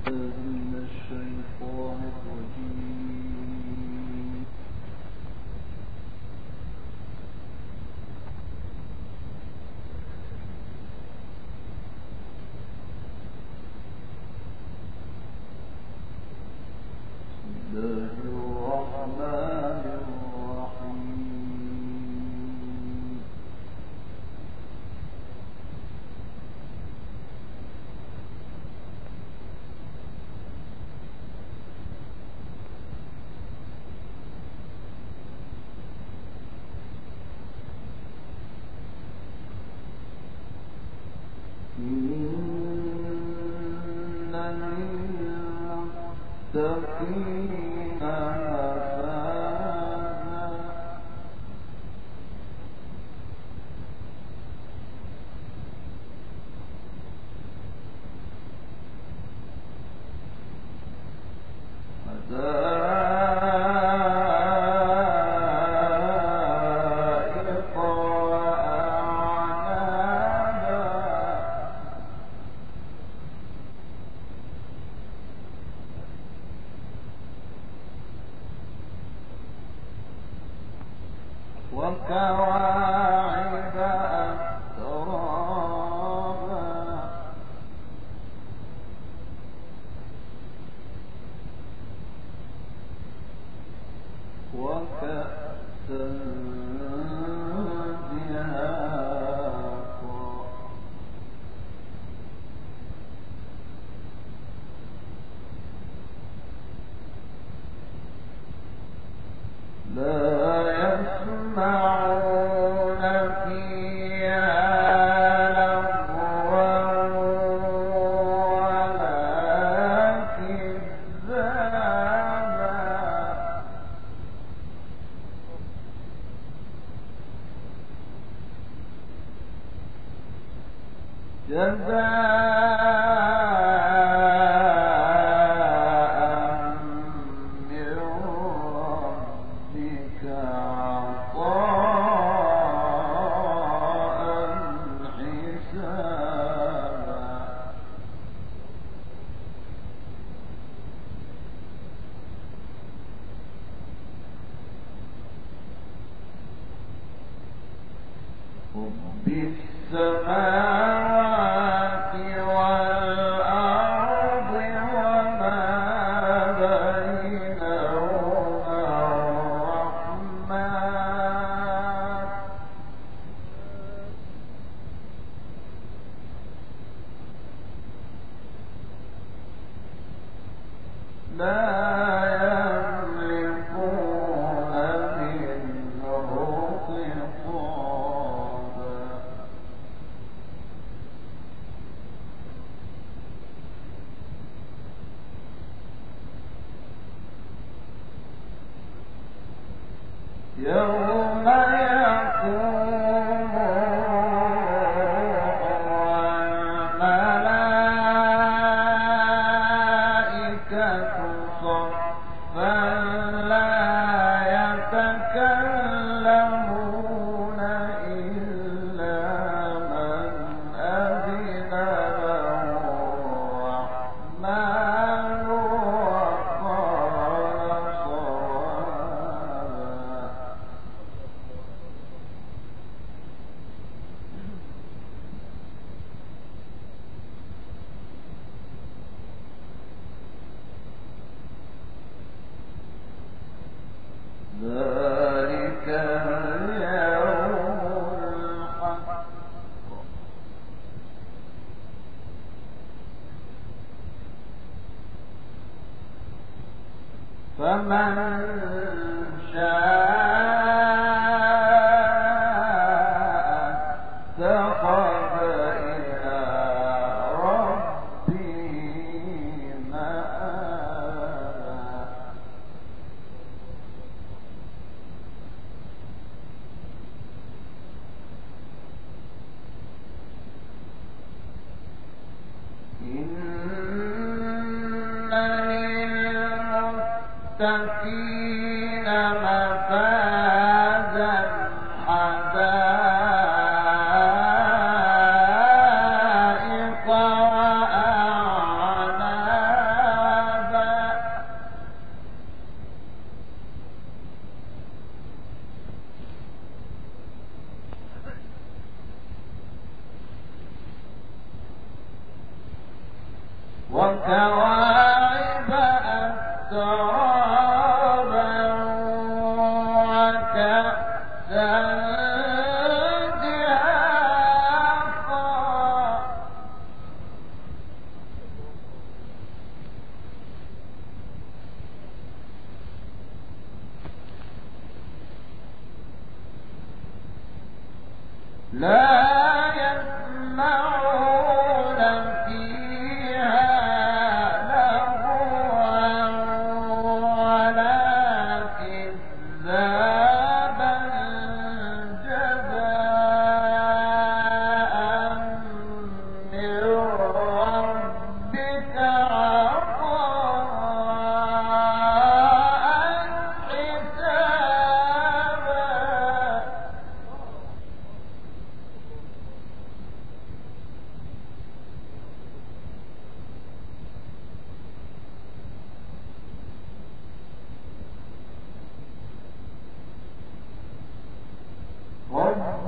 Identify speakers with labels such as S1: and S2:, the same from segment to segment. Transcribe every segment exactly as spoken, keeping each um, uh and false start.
S1: وكواعب أترابا وكأسا دهاقا لا يسمعون فيها لغوا ولا كذابا جزاء من ربك عطاء حسابا رب السماوات والأرض وما بينهما الرحمن لا يملكون منه خطابا يوم يقوم الملائكة صفا لا يتكلمون إلا من أذن له الرحمن وقال صوابا ذلك اليوم الحق فمن شاء اتخذ إلى ربه مآبا إن للمتقين مفازا حدائق وأعنابا وكواعب أترابا وكأسا دهاقا لا يسمعون فيها لغوا ولا كذابا جزاء من ربك عطاء حسابا رب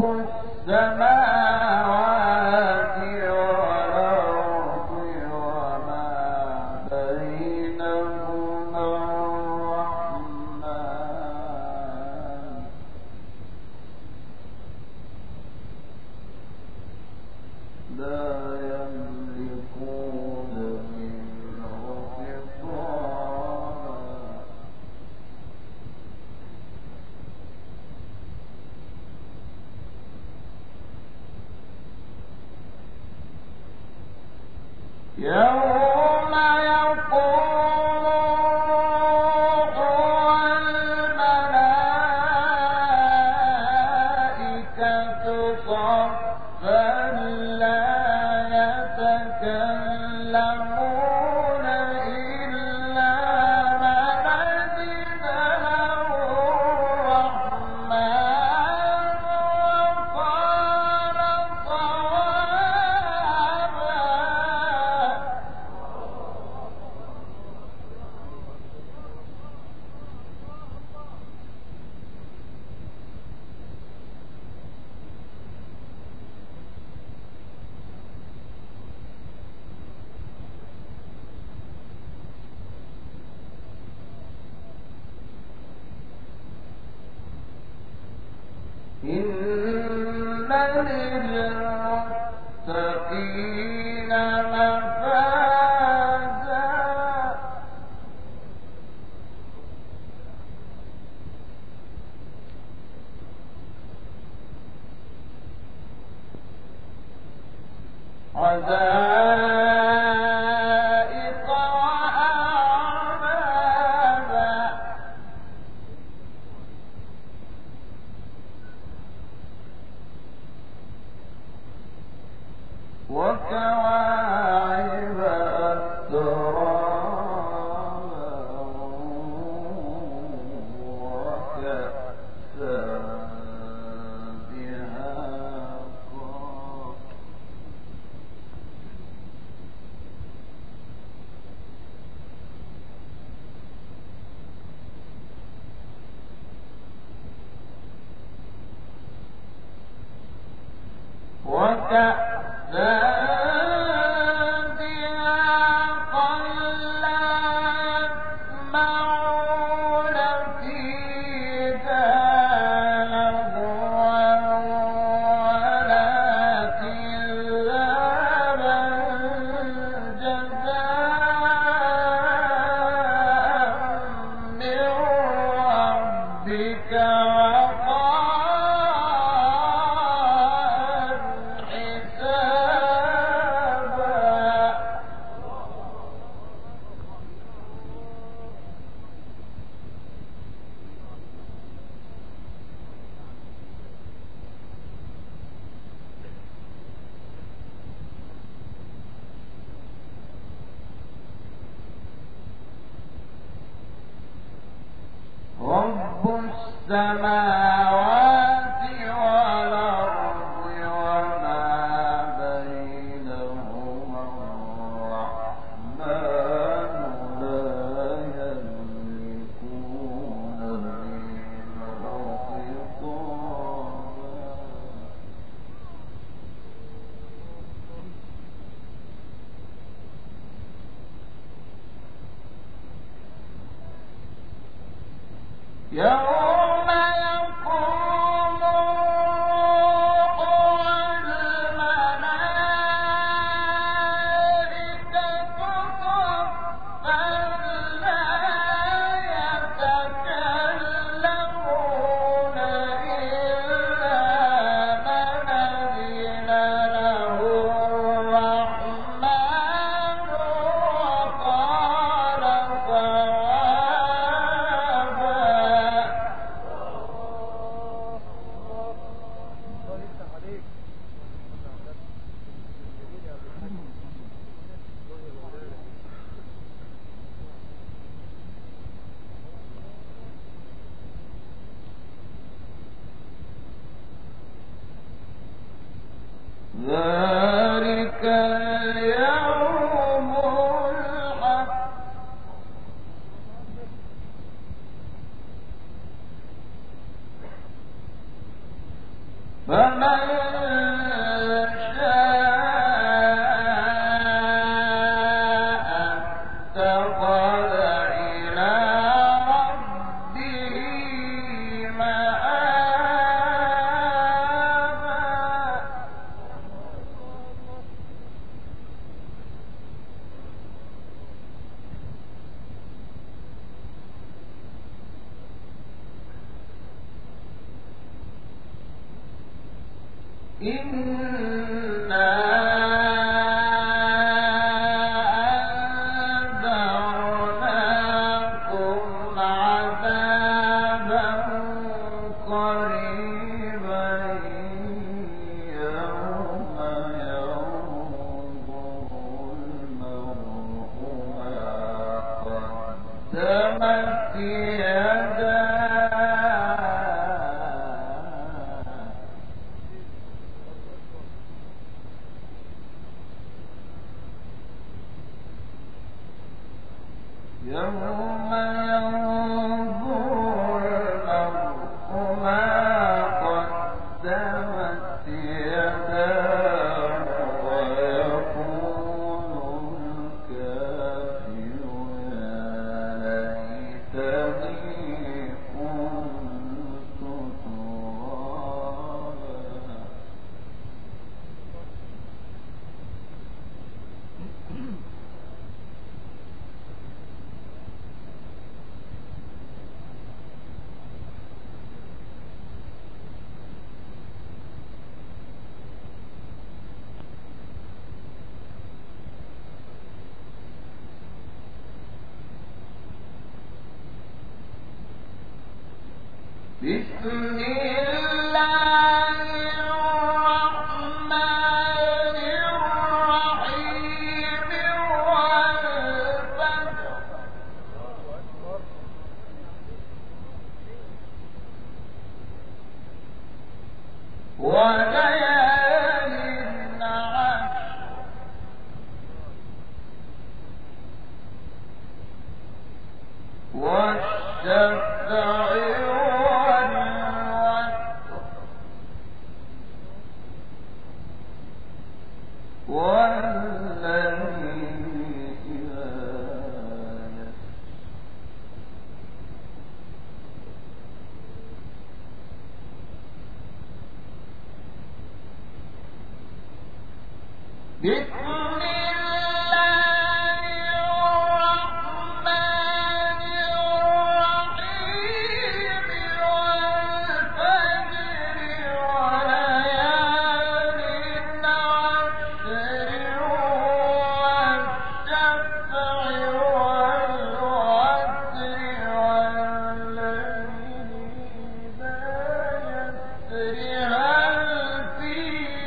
S1: السماوات والأرض وما بينهما الرحمن لا يملكون منه خطابا يوم يقوم الروح والملائكة صفا لا يتكلمون إلا من أذن له الرحمن وقال صوابا إن للمتقين مفازا حدائق وأعنابا وكواعب أترابا وكأسا دهاقا وكأسا دهاقا لا يسمعون فيها لغوا ولا كذابا جزاء من ربك عطاء حسابا رب السماوات والأرض وما بينهما الرحمن لا يملكون منه خطابا يوم يقوم الروح والملائكة صفا لا يتكلمون إلا من أذن له الرحمن وقال ذلك اليوم الحق فمن شاء اتخذ إلى ربه مآبا إنا أنذرناكم عذابا قريبا يوم ينظر المرء ما قدمت يداه يوم ينظر المرء ما قدمت يداه ويقول الكافر يا ليتني كنت ترابا بسم الله الرحمن الرحيم والفجر وليال عشر والشفع والوتر والليل إذا يسر بسم الله الرحمن الرحيم والفجر وليال عشر والشفع والوتر والليل إذا يسر هل في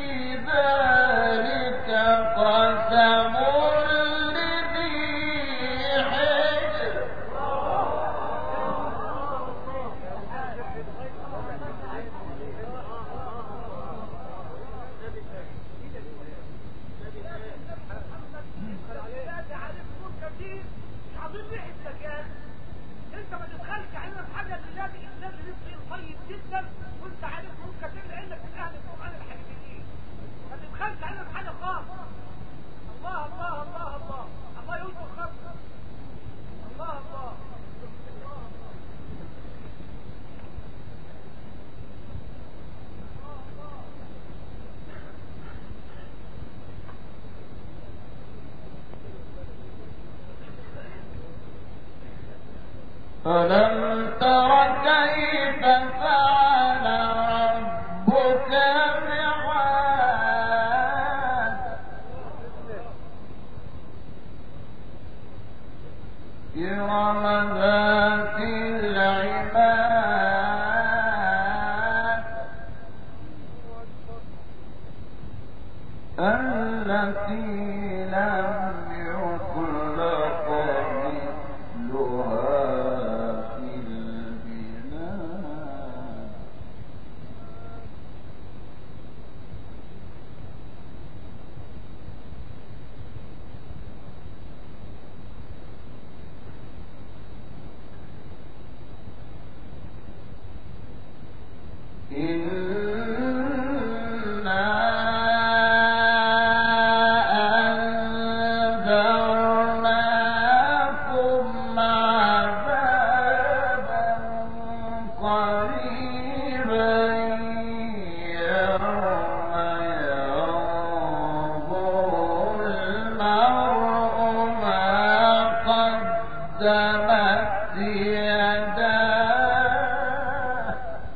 S1: ذلك قسم لذي حجر
S2: انت ما تتخلش علينا في حاجه لله الانسان رزق طيب جدا وانت عارف ممكن كتير لانك من اهل القران الحقيقيين ما تتخلش علينا في حاجه خالص. الله الله الله الله الله يوسف خلق الله الله
S1: ألم تر كيف فعل ربك بعاد إرم ذات العماد التي لم يخلق مثلها في البلاد أنذرناكم عذابا قريبا يوم ينظر المرء ما قدمت يداه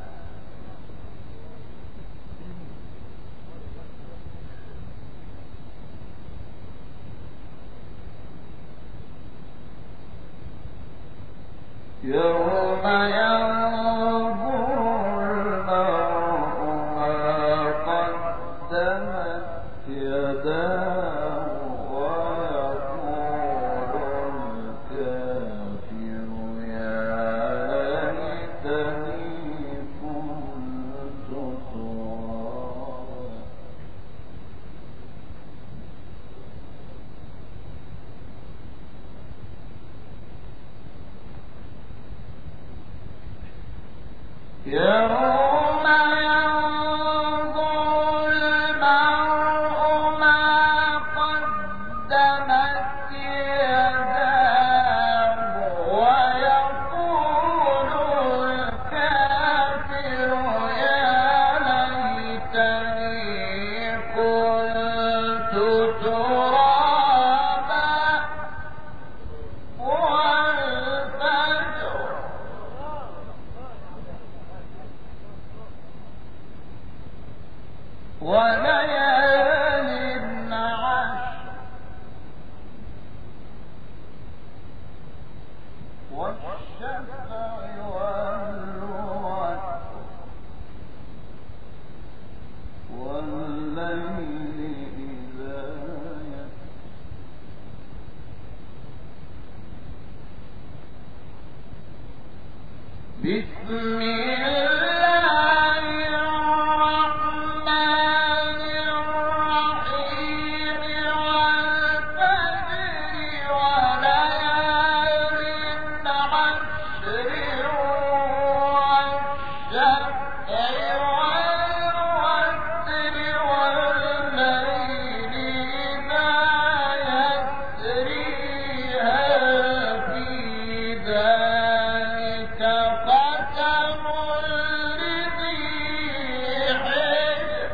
S1: يوم ينظر المرء ما قدمت يداه ويقول الكافر يا ليتني كنت ترابا يوم ينظر المرء ما قدمت يداه ويقول الكافر يا ليتني كنت ترابا والفجر وليال عشر والشفع والوتر والليل إذا يسر بسم الله الرحمن الرحيم والفجر وليال عشر والشفع والوتر والليل إذا يسر هل في ذلك قسم لذي حجر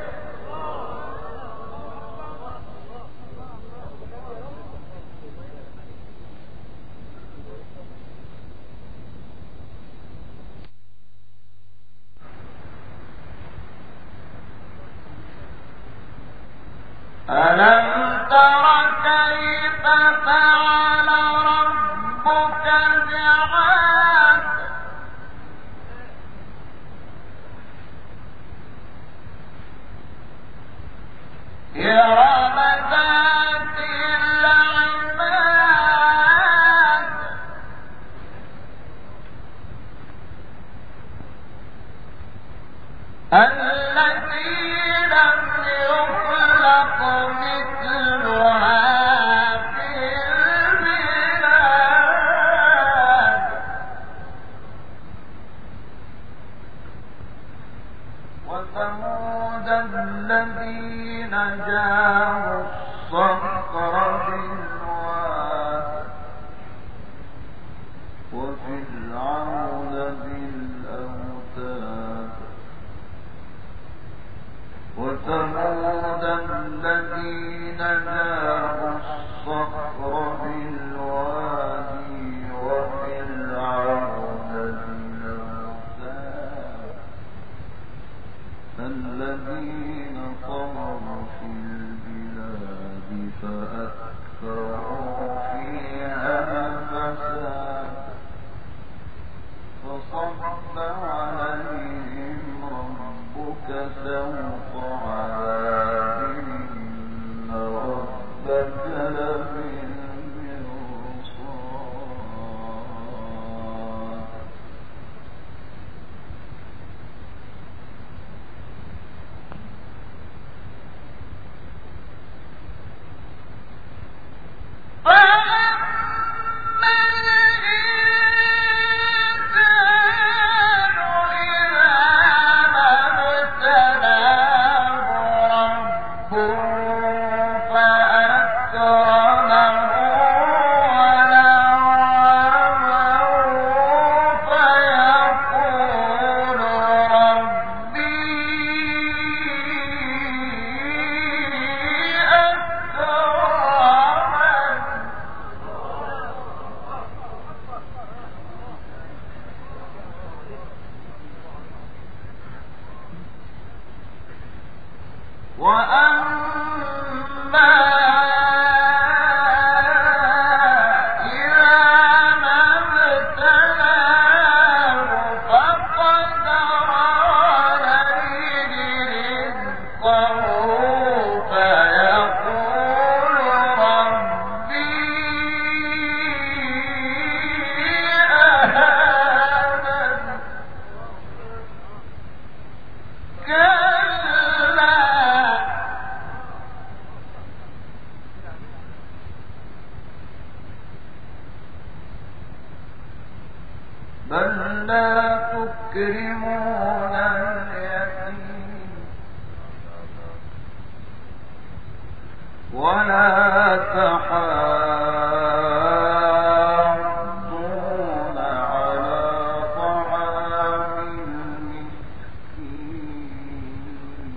S1: ألم تر كيف فعل ربك بعاد إرم ذات العماد التي لم يخلق مثلها في البلاد بل لا تكرمون اليتيم ولا تحاضون على طعام المسكين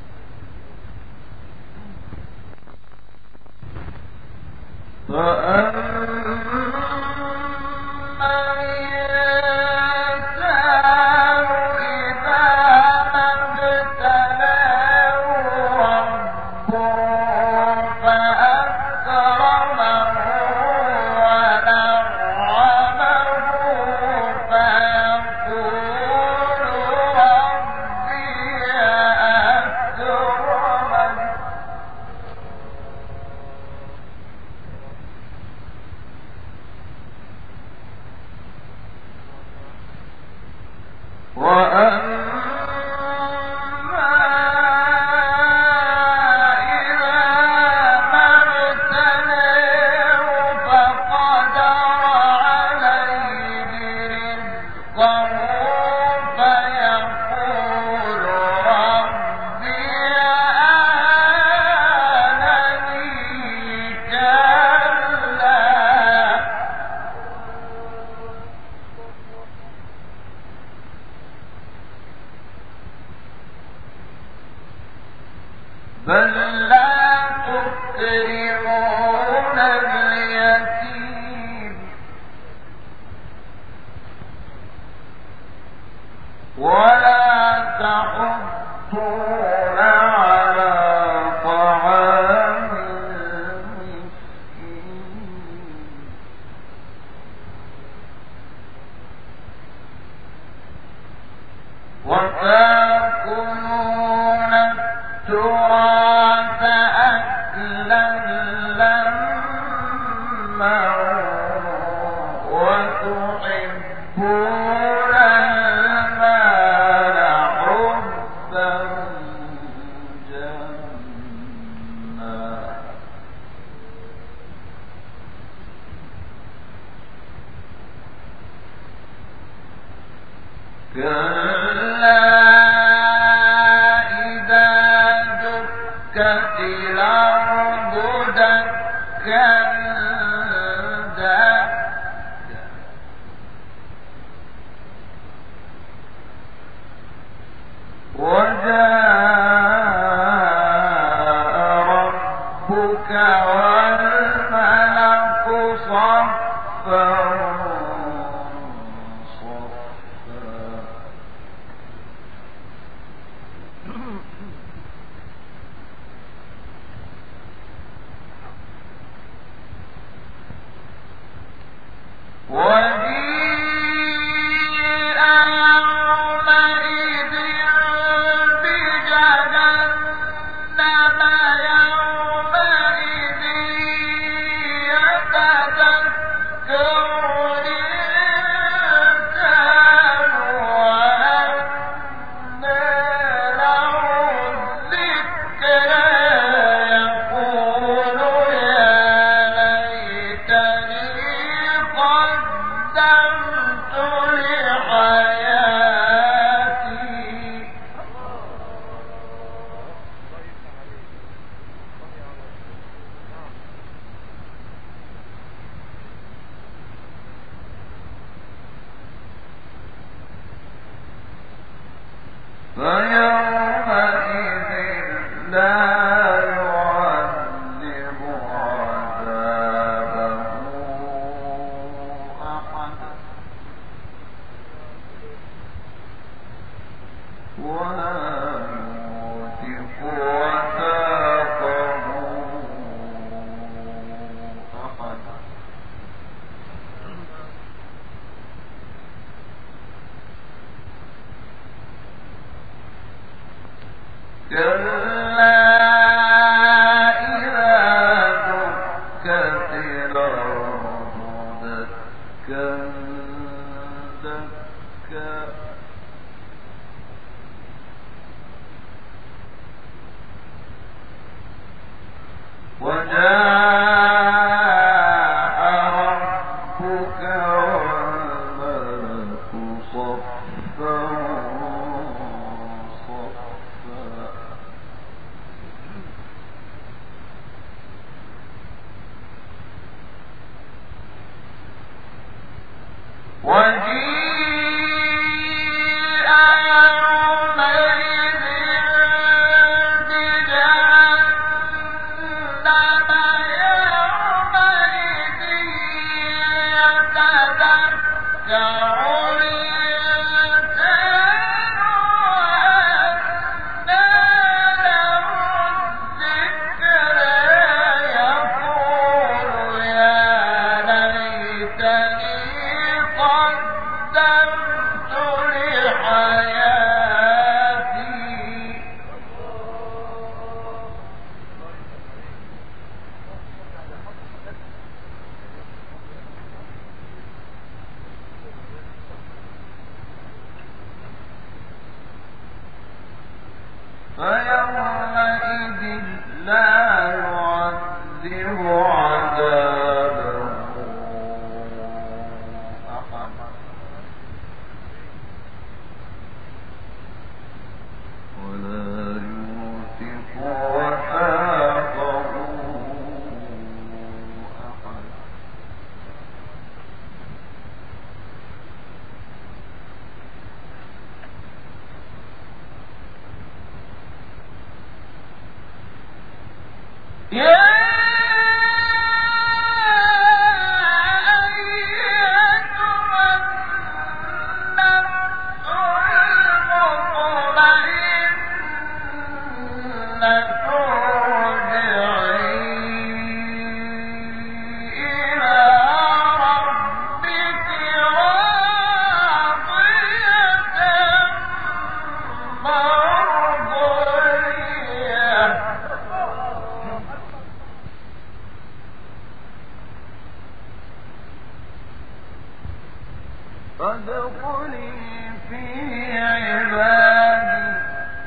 S1: بل لا تكرمون اليتيم ولا تحضون على طعام المسكين وتأكلون التراث أكلا لما وتحبون المال حبا جما كلا دكت الأرض دكا دكا وجاء ربك والملك صفا وجيء يومئذ بجهنم يومئذ يتذكر الإنسان وأنى له الذكرى يقول يا ليتني قدمت لحياتي فيومئذ لا يعذب عذابه أحد ولا يوثق دكا وجاء ربك والملك صفا صفا وجيء يومئذ بجهنم يومئذ يتذكر الإنسان وأنى له الذكرى يقول يا ليتني قدمت لحياتي فيومئذ لا يعذب عذابه أحد ولا يوثق وثاقه أحد يا أيتها النفس المطمئنة ارجعي إلى ربك راضية مرضية فادخلي في عبادي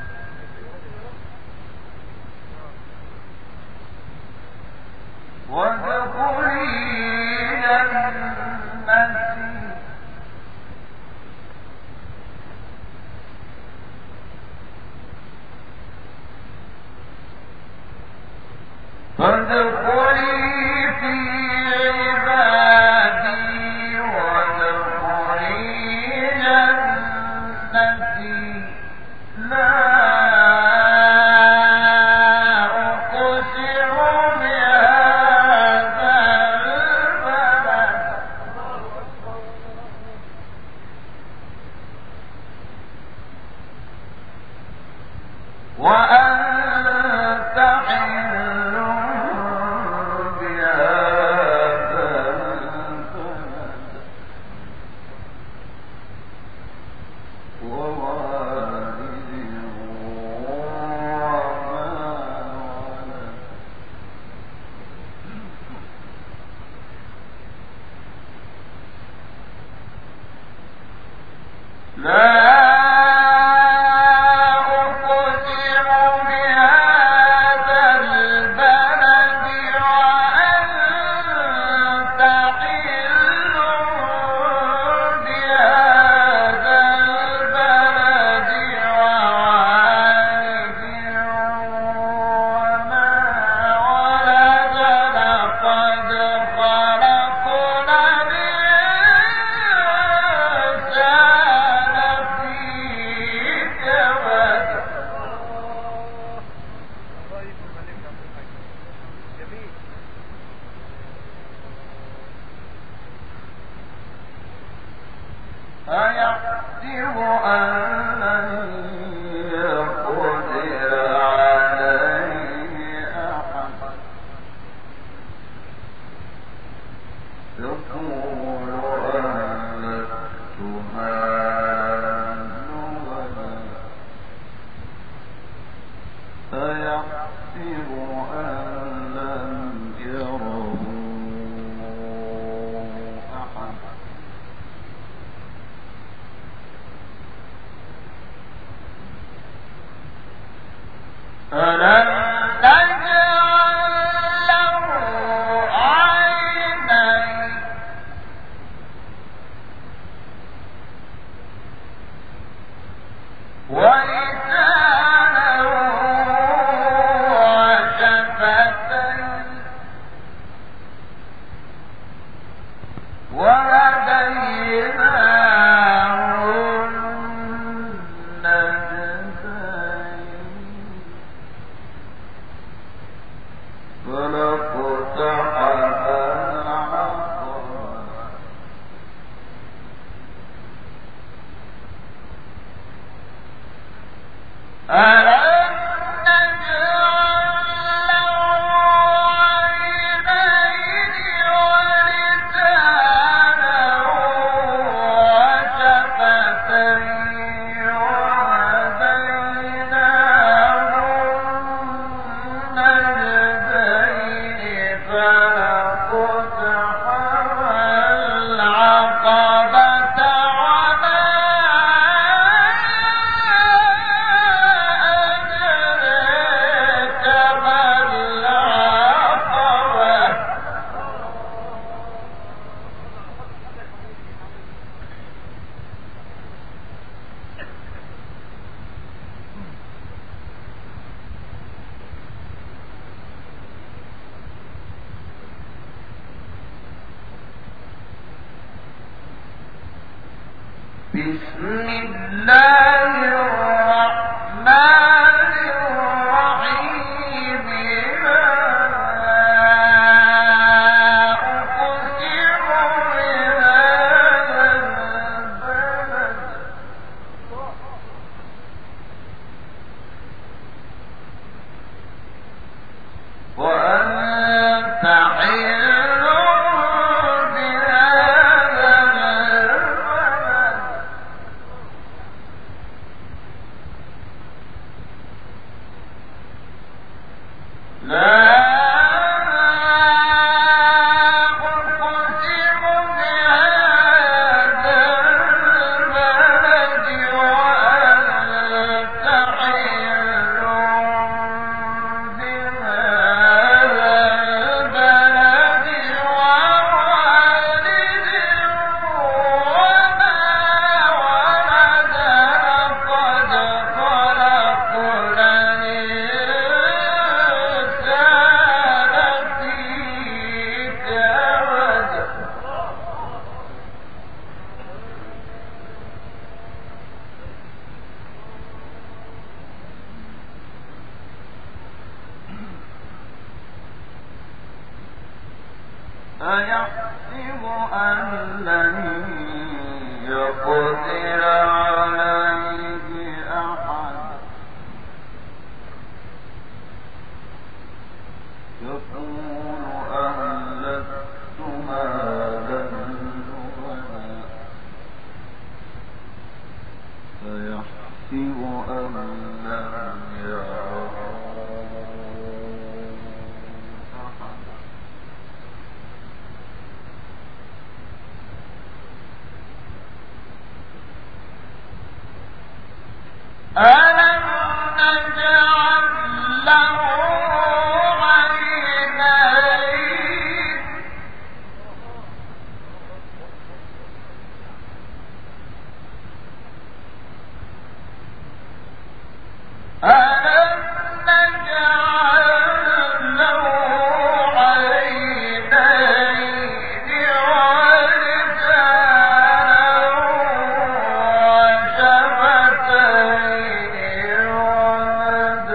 S1: وادخلي جنتي فادخلي في عبادي وادخلي جنتي لا أقسم بهذا البلد وأنت حل بهذا البلد ووالد وما ولد لا أقسم بهذا البلد وأنت حل بهذا البلد ووالد وما ولد لقد خلقنا الإنسان في كبد أيحسب أن لن يقدر عليه أحد يقول أهلكت مالا لبدا أيحسب أن لم يره أحد بسم الله الرحمن الرحيم لا أقسم بهذا البلد وأنت حل أيحسب أن لن يقدر عليه أحد يقول أهلكت مالا لبدا أيحسب أن لن يره ألم نجعل له عينين ألم نجعل له عينين ولسانا وشفتين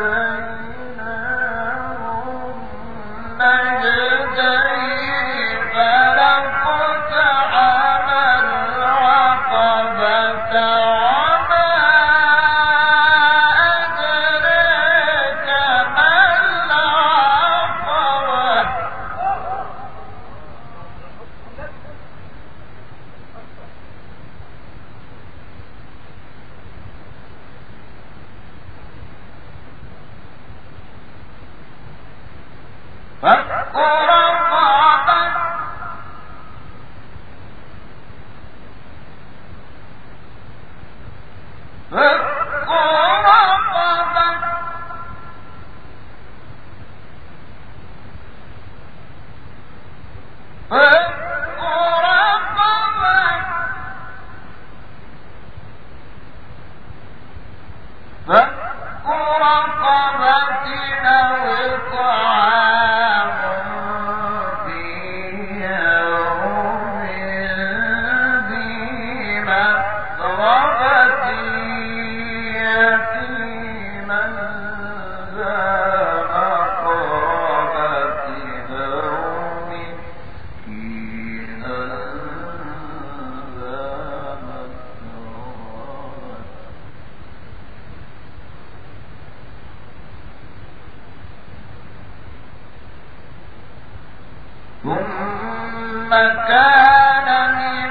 S1: كان من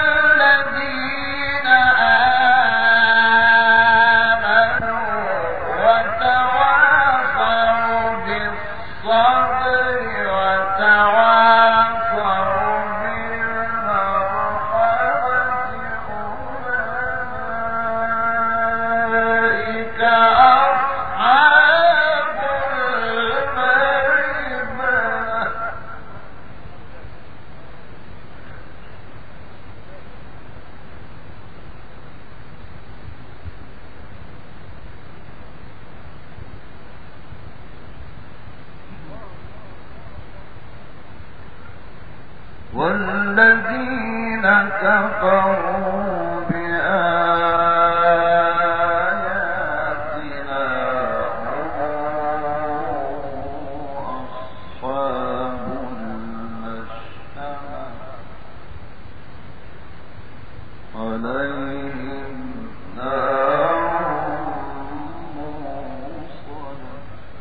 S1: الذين آمنوا وتواصوا بالصبر وتواصوا بالمرحمة أولئك أصحاب الميمنة والذين كفروا بآياتنا هم أصحاب المشأمة عليهم نار موصدة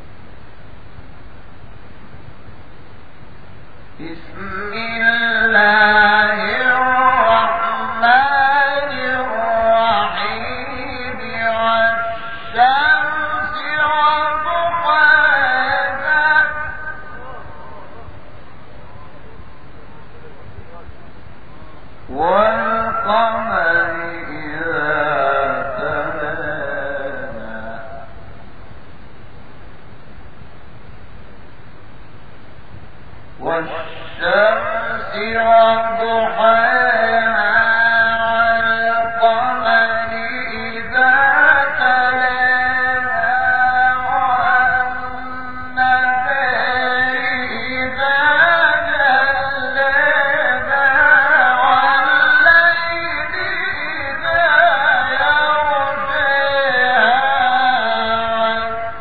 S1: بسم الله الرحمن الرحيم والشمس وضحاها والقمر إذا تلاها والشمس وضحاها والقمر إذا تلاها والنهار إذا جلاها والليل إذا يغشاها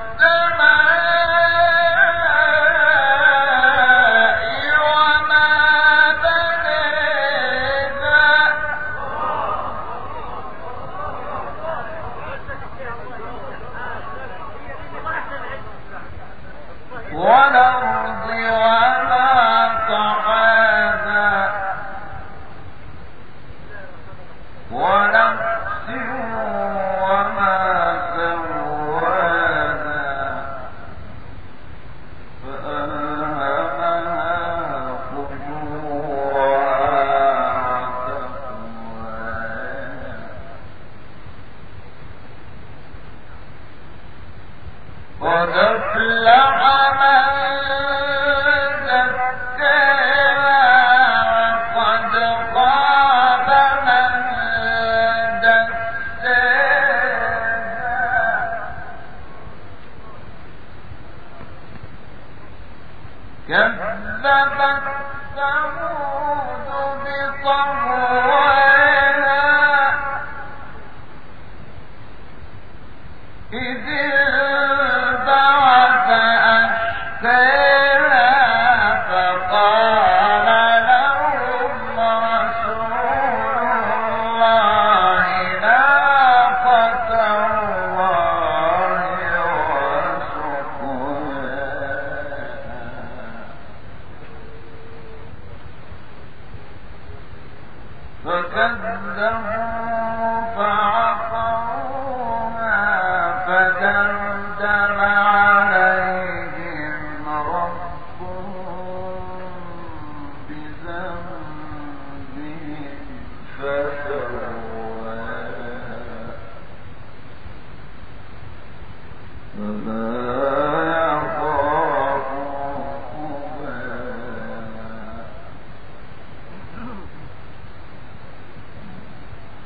S1: والسماء وما بنيها والأرض وما طحاها ونفس وما سواها فألهمها فجورها وتقواها قد أفلح من زكاها وقد خاب من دساها كذبت ثمود بطغواها إذ انبعث أشقاها فقال لهم رسول الله ناقة الله وسقياها فكذبوا فعقروها فدمدم عليهم ربهم بذنبهم فسواها فلا يخاف عقباها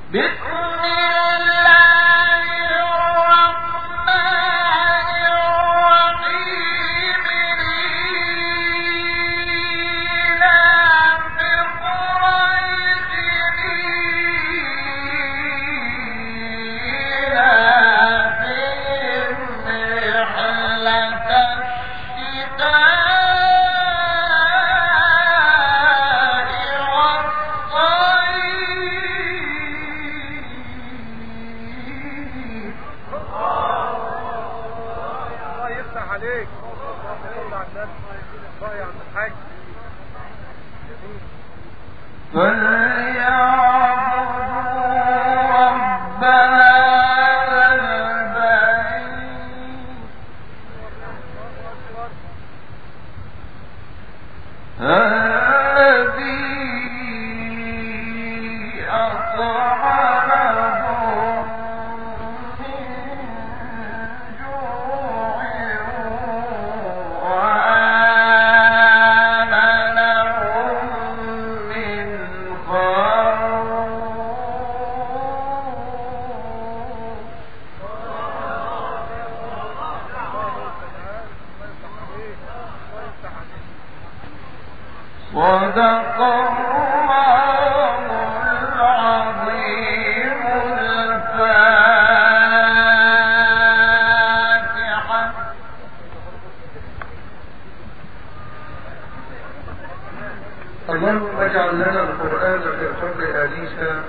S3: اللهم اجعل لنا القرآن في القبر آنيسا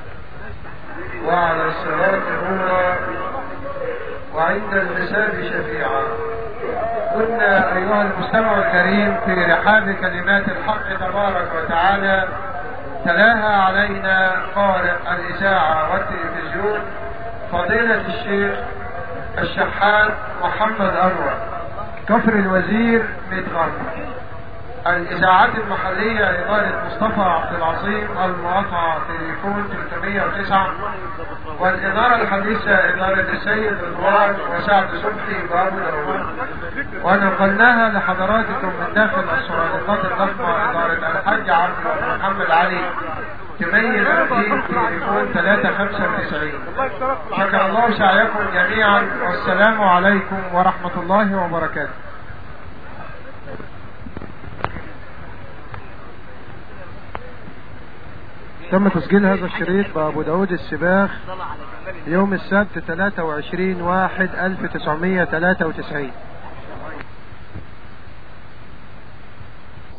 S3: وعلى الصراط نورا وعند الحساب شفيعا. كنا أيها المستمع الكريم في رحاب كلمات الحق تبارك وتعالى تلاها علينا قارئ الإذاعة والتلفزيون فضيلة الشيخ الشحات محمد أنور كفر الوزير مدغم. الإذاعات المحلية إدارة مصطفى عبد العظيم المقاطعة تليفون ثلاثمائة وتسعة، والإدارة الحديثة إدارة السيد رضوان وسعد صبحي باب الأول، ونقلناها لحضراتكم من داخل الصرادقات الضخمة إدارة الحاج عبد محمد علي تميز الدين تليفون ثلاثمائة وخمسة وتسعين. شكر الله سعيكم جميعا والسلام عليكم ورحمة الله وبركاته. تم تسجيل هذا الشريط بأبو داود السباخ يوم السبت ثلاثة وعشرين واحد ألف وتسعمائة وثلاثة وتسعين.